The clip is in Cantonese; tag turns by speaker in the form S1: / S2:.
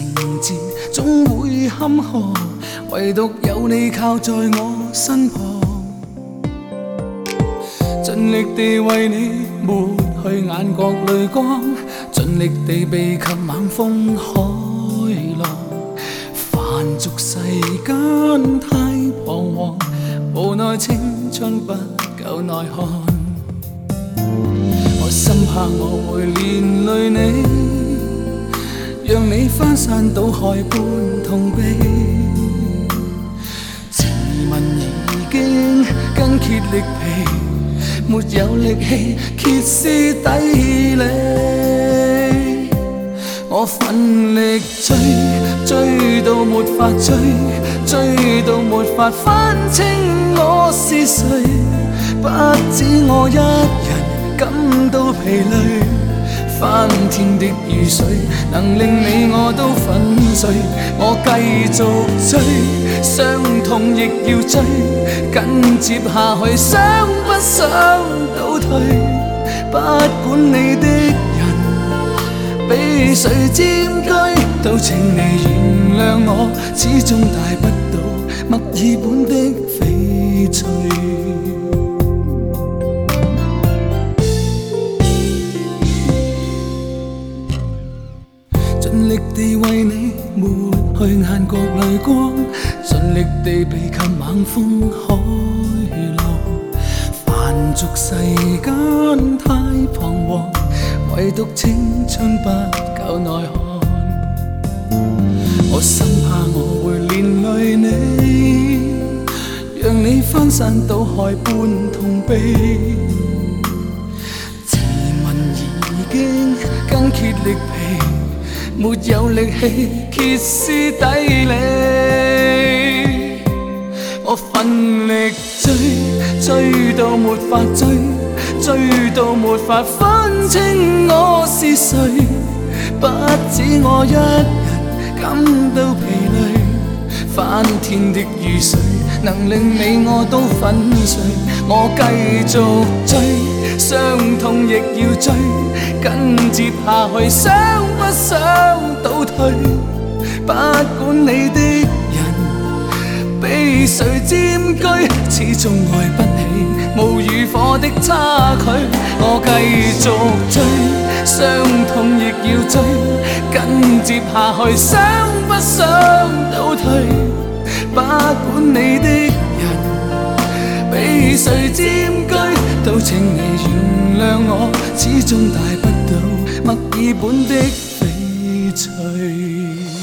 S1: 節總會坎坷，唯獨有你靠在我身旁，盡力地為你抹去眼角淚光，盡力地避及猛風海浪。凡俗世間太彷徨，無奈青春不夠耐看。我深怕我會連累你，讓你翻山倒海般痛悲。自問已經筋竭力疲，沒有力氣歇斯底里。我奮力追到沒法追到沒法分清我是誰。不止我一人感到疲累，翻天的雨水能令你我都粉碎。我繼續追，傷痛亦要追，緊接下去想不想倒退。不管你的人被誰佔據，都請你原諒我，始終帶不到墨爾本的翡翠。盡力地為你抹去眼角淚光，盡力地避及猛風海浪。凡俗世間太彷徨，唯獨青春不夠耐看。我深怕我會連累你，讓你翻山倒海般痛悲。自問已經筋竭力疲，沒有力氣歇斯底里。我奮力追到沒法追到沒法分清我是誰。不止我一人感到疲累，翻天的雨水能令你我都粉碎。我繼續追，傷痛亦要追，緊接下去想不想倒退。不管你的人被誰佔據，始終愛不起無與火的差距。我繼續追，傷痛亦要追，緊接下去想不想倒退。不管你的人被誰佔據，都請你原諒我，始終帶不到墨爾本的翡翠。